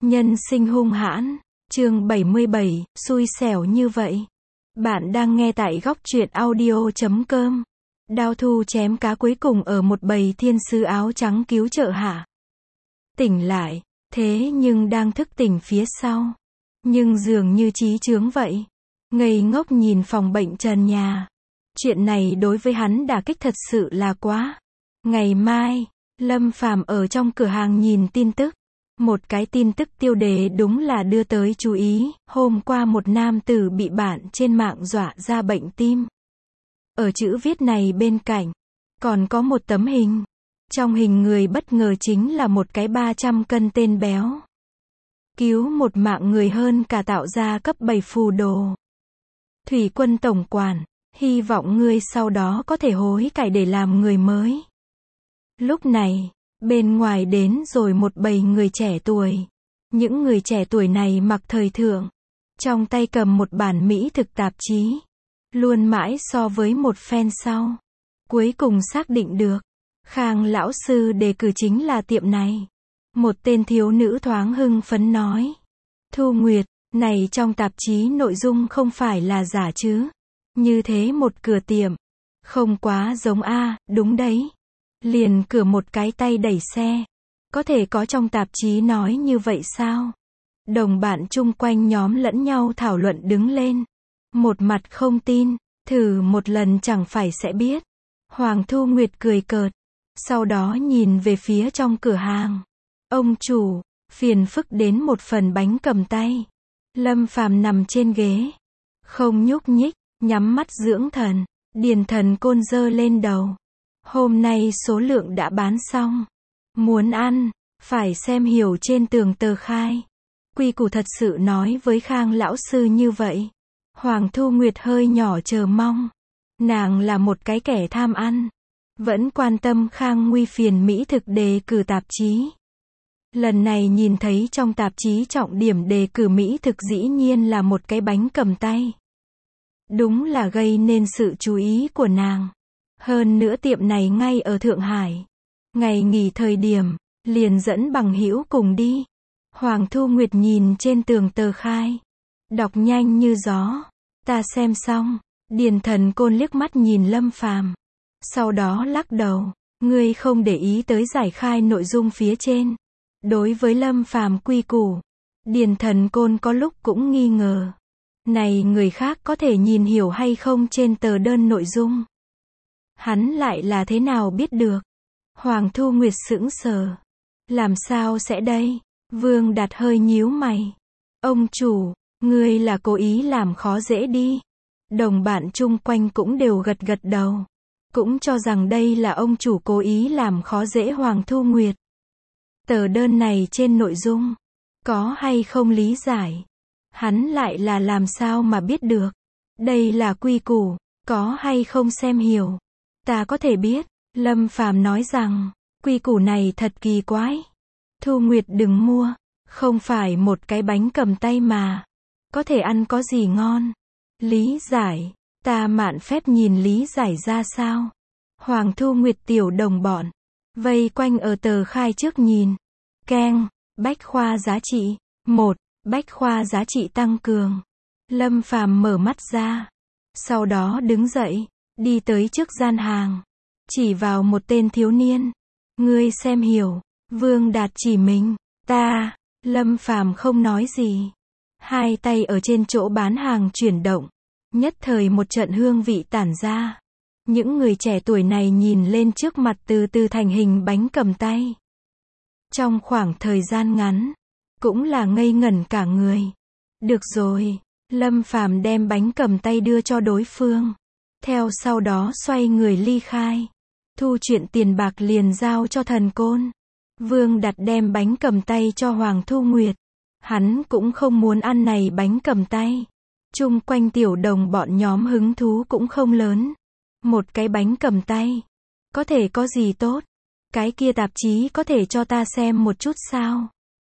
Nhân sinh hung hãn, chương 77, xui xẻo như vậy. Bạn đang nghe tại góc truyện audio.com. Đao thu chém cá cuối cùng ở một bầy thiên sứ áo trắng cứu trợ hạ. Tỉnh lại, thế nhưng đang thức tỉnh phía sau. Nhưng dường như trí chướng vậy. Ngây ngốc nhìn phòng bệnh trần nhà. Chuyện này đối với hắn đả kích thật sự là quá. Ngày mai, Lâm Phàm ở trong cửa hàng nhìn tin tức. Một cái tin tức tiêu đề đúng là đưa tới chú ý, hôm qua một nam tử bị bạn trên mạng dọa ra bệnh tim. Ở chữ viết này bên cạnh, còn có một tấm hình. Trong hình người bất ngờ chính là một cái 300 cân tên béo. Cứu một mạng người hơn cả tạo ra cấp 7 phù đồ. Thủy quân tổng quản, hy vọng ngươi sau đó có thể hối cải để làm người mới. Lúc này, bên ngoài đến rồi một bầy người trẻ tuổi. Những người trẻ tuổi này mặc thời thượng. Trong tay cầm một bản mỹ thực tạp chí. Luôn mãi so với một phen sau. Cuối cùng xác định được. Khang lão sư đề cử chính là tiệm này. Một tên thiếu nữ thoáng hưng phấn nói. Thu Nguyệt, này trong tạp chí nội dung không phải là giả chứ. Như thế một cửa tiệm. Không quá giống a, đúng đấy. Liền cửa một cái tay đẩy xe. Có thể có trong tạp chí nói như vậy sao? Đồng bạn chung quanh nhóm lẫn nhau thảo luận đứng lên. Một mặt không tin, thử một lần chẳng phải sẽ biết. Hoàng Thu Nguyệt cười cợt. Sau đó nhìn về phía trong cửa hàng. Ông chủ, phiền phức đến một phần bánh cầm tay. Lâm Phàm nằm trên ghế. Không nhúc nhích, nhắm mắt dưỡng thần. Điền Thần Côn giơ lên đầu. Hôm nay số lượng đã bán xong. Muốn ăn, phải xem hiểu trên tường tờ khai. Quy củ thật sự nói với Khang lão sư như vậy. Hoàng Thu Nguyệt hơi nhỏ chờ mong. Nàng là một cái kẻ tham ăn. Vẫn quan tâm Khang Nguy phiền mỹ thực đề cử tạp chí. Lần này nhìn thấy trong tạp chí trọng điểm đề cử mỹ thực dĩ nhiên là một cái bánh cầm tay. Đúng là gây nên sự chú ý của nàng. Hơn nữa tiệm này ngay ở Thượng Hải. Ngày nghỉ thời điểm, liền dẫn bằng hữu cùng đi. Hoàng Thu Nguyệt nhìn trên tường tờ khai. Đọc nhanh như gió. Ta xem xong. Điền Thần Côn liếc mắt nhìn Lâm Phàm. Sau đó lắc đầu. Ngươi không để ý tới giải khai nội dung phía trên. Đối với Lâm Phàm quy củ. Điền Thần Côn có lúc cũng nghi ngờ. Này người khác có thể nhìn hiểu hay không trên tờ đơn nội dung. Hắn lại là thế nào biết được? Hoàng Thu Nguyệt sững sờ. Làm sao sẽ đây? Vương Đạt hơi nhíu mày. Ông chủ, ngươi là cố ý làm khó dễ đi. Đồng bạn chung quanh cũng đều gật gật đầu. Cũng cho rằng đây là ông chủ cố ý làm khó dễ Hoàng Thu Nguyệt. Tờ đơn này trên nội dung, có hay không lý giải? Hắn lại là làm sao mà biết được? Đây là quy củ, có hay không xem hiểu? Ta có thể biết. Lâm Phàm nói rằng, quy củ này thật kỳ quái. Thu Nguyệt đừng mua, không phải một cái bánh cầm tay mà. Có thể ăn có gì ngon? Lý giải, ta mạn phép nhìn lý giải ra sao? Hoàng Thu Nguyệt tiểu đồng bọn, vây quanh ở tờ khai trước nhìn. Keng, bách khoa giá trị. 1. Bách khoa giá trị tăng cường. Lâm Phàm mở mắt ra. Sau đó đứng dậy, đi tới trước gian hàng. Chỉ vào một tên thiếu niên. Ngươi xem hiểu. Vương Đạt chỉ mình. Ta. Lâm Phàm không nói gì. Hai tay ở trên chỗ bán hàng chuyển động. Nhất thời một trận hương vị tản ra. Những người trẻ tuổi này nhìn lên trước mặt từ từ thành hình bánh cầm tay. Trong khoảng thời gian ngắn, cũng là ngây ngẩn cả người. Được rồi, Lâm Phàm đem bánh cầm tay đưa cho đối phương. Theo sau đó xoay người ly khai. Thu chuyện tiền bạc liền giao cho Thần Côn. Vương Đạt đem bánh cầm tay cho Hoàng Thu Nguyệt. Hắn cũng không muốn ăn này bánh cầm tay. Chung quanh tiểu đồng bọn nhóm hứng thú cũng không lớn. Một cái bánh cầm tay. Có thể có gì tốt? Cái kia tạp chí có thể cho ta xem một chút sao?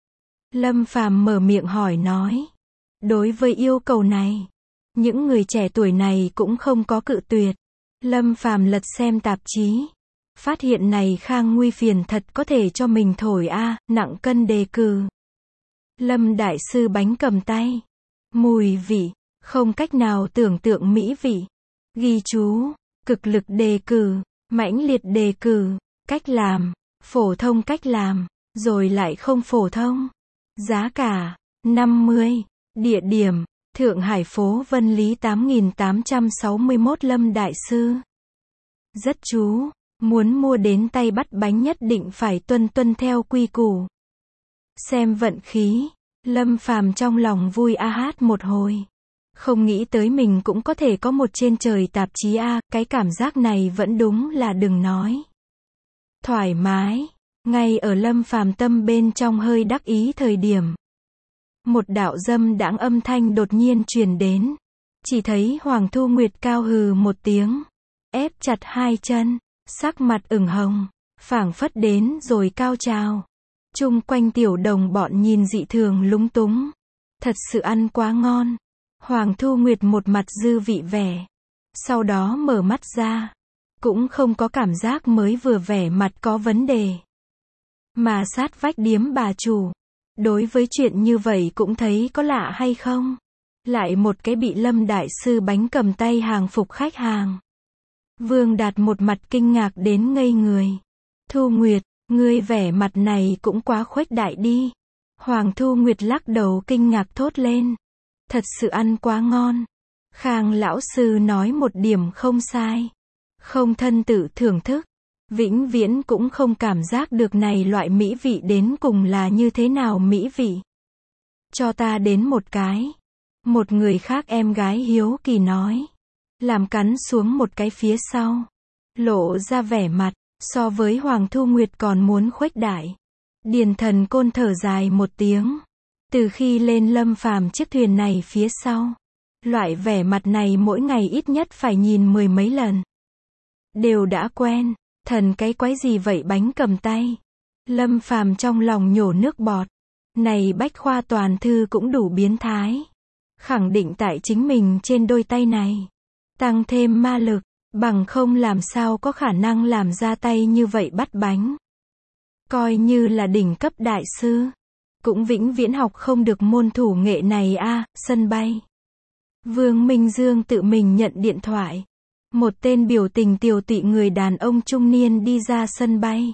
Lâm Phàm mở miệng hỏi nói. Đối với yêu cầu này, những người trẻ tuổi này cũng không có cự tuyệt. Lâm Phàm lật xem tạp chí. Phát hiện này Khang Nguy phiền thật có thể cho mình thổi a, nặng cân đề cử. Lâm Đại Sư bánh cầm tay. Mùi vị, không cách nào tưởng tượng mỹ vị. Ghi chú, cực lực đề cử, mãnh liệt đề cử, cách làm, phổ thông cách làm, rồi lại không phổ thông. Giá cả, 50. Địa điểm, Thượng Hải phố Vân Lý 8861 Lâm Đại Sư. Rất chú, muốn mua đến tay bắt bánh nhất định phải tuân theo quy củ. Xem vận khí, Lâm Phàm trong lòng vui a hát một hồi. Không nghĩ tới mình cũng có thể có một trên trời tạp chí A, cái cảm giác này vẫn đúng là đừng nói. Thoải mái, ngay ở Lâm Phàm tâm bên trong hơi đắc ý thời điểm. Một đạo dâm đãng âm thanh đột nhiên truyền đến. Chỉ thấy Hoàng Thu Nguyệt cao hừ một tiếng, ép chặt hai chân, sắc mặt ửng hồng, phảng phất đến rồi cao trào. Chung quanh tiểu đồng bọn nhìn dị thường lúng túng. Thật sự ăn quá ngon. Hoàng Thu Nguyệt một mặt dư vị vẻ. Sau đó mở mắt ra. Cũng không có cảm giác mới vừa vẻ mặt có vấn đề. Mà sát vách điếm bà chủ. Đối với chuyện như vậy cũng thấy có lạ hay không? Lại một cái bị Lâm Đại Sư bánh cầm tay hàng phục khách hàng. Vương Đạt một mặt kinh ngạc đến ngây người. Thu Nguyệt, ngươi vẻ mặt này cũng quá khuếch đại đi. Hoàng Thu Nguyệt lắc đầu kinh ngạc thốt lên. Thật sự ăn quá ngon. Khang lão sư nói một điểm không sai. Không thân tự thưởng thức. Vĩnh viễn cũng không cảm giác được này loại mỹ vị đến cùng là như thế nào mỹ vị. Cho ta đến một cái. Một người khác em gái hiếu kỳ nói. Làm cắn xuống một cái phía sau. Lộ ra vẻ mặt. So với Hoàng Thu Nguyệt còn muốn khuếch đại. Điền Thần Côn thở dài một tiếng. Từ khi lên Lâm Phàm chiếc thuyền này phía sau. Loại vẻ mặt này mỗi ngày ít nhất phải nhìn 10 mấy lần. Đều đã quen. Thần cái quái gì vậy bánh cầm tay. Lâm Phàm trong lòng nhổ nước bọt. Này bách khoa toàn thư cũng đủ biến thái. Khẳng định tại chính mình trên đôi tay này. Tăng thêm ma lực. Bằng không làm sao có khả năng làm ra tay như vậy bắt bánh. Coi như là đỉnh cấp đại sư. Cũng vĩnh viễn học không được môn thủ nghệ này a. Sân bay. Vương Minh Dương tự mình nhận điện thoại. Một tên biểu tình tiều tụy người đàn ông trung niên đi ra sân bay.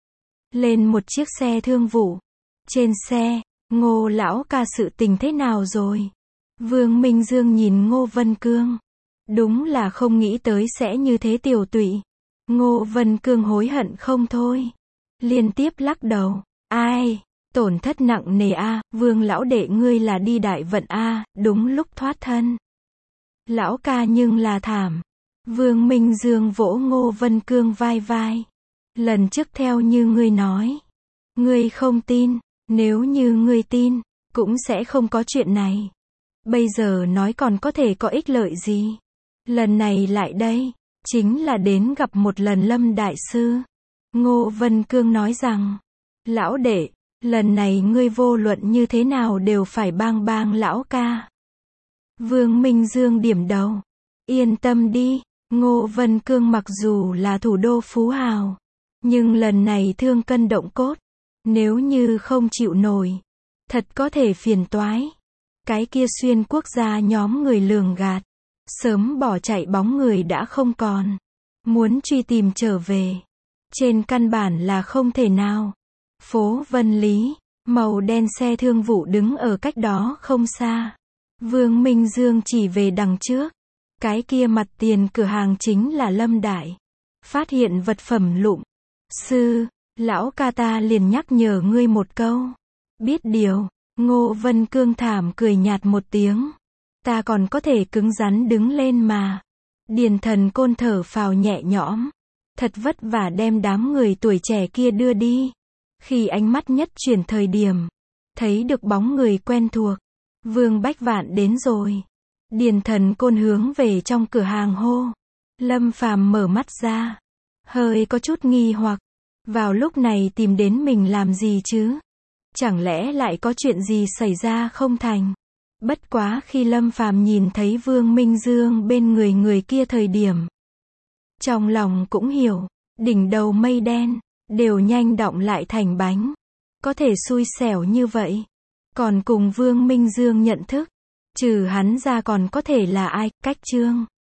Lên một chiếc xe thương vụ. Trên xe, Ngô lão ca sự tình thế nào rồi? Vương Minh Dương nhìn Ngô Vân Cương. Đúng là không nghĩ tới sẽ như thế tiều tụy. Ngô Vân Cương hối hận không thôi. Liên tiếp lắc đầu. Ai? Tổn thất nặng nề a. Vương lão đệ ngươi là đi đại vận a. Đúng lúc thoát thân. Lão ca nhưng là thảm. Vương Minh Dương vỗ Ngô Vân Cương vai vai. Lần trước theo như ngươi nói. Ngươi không tin. Nếu như ngươi tin, cũng sẽ không có chuyện này. Bây giờ nói còn có thể có ích lợi gì? Lần này lại đây, chính là đến gặp một lần Lâm Đại Sư. Ngô Vân Cương nói rằng, lão đệ, lần này ngươi vô luận như thế nào đều phải bang lão ca. Vương Minh Dương điểm đầu. Yên tâm đi, Ngô Vân Cương mặc dù là thủ đô phú hào, nhưng lần này thương cân động cốt. Nếu như không chịu nổi, thật có thể phiền toái. Cái kia xuyên quốc gia nhóm người lường gạt. Sớm bỏ chạy bóng người đã không còn. Muốn truy tìm trở về. Trên căn bản là không thể nào. Phố Vân Lý, màu đen xe thương vụ đứng ở cách đó không xa. Vương Minh Dương chỉ về đằng trước. Cái kia mặt tiền cửa hàng chính là Lâm Đại. Phát hiện vật phẩm lụm. Sư, lão ca ta liền nhắc nhở ngươi một câu. Biết điều, Ngô Vân Cương thảm cười nhạt một tiếng. Ta còn có thể cứng rắn đứng lên mà. Điền Thần Côn thở phào nhẹ nhõm. Thật vất vả đem đám người tuổi trẻ kia đưa đi. Khi ánh mắt nhất chuyển thời điểm, thấy được bóng người quen thuộc. Vương Bách Vạn đến rồi. Điền Thần Côn hướng về trong cửa hàng hô. Lâm Phàm mở mắt ra. Hơi có chút nghi hoặc. Vào lúc này tìm đến mình làm gì chứ? Chẳng lẽ lại có chuyện gì xảy ra không thành? Bất quá khi Lâm Phàm nhìn thấy Vương Minh Dương bên người kia thời điểm. Trong lòng cũng hiểu, đỉnh đầu mây đen, đều nhanh đọng lại thành bánh. Có thể xui xẻo như vậy. Còn cùng Vương Minh Dương nhận thức. Trừ hắn ra còn có thể là ai, cách Trương.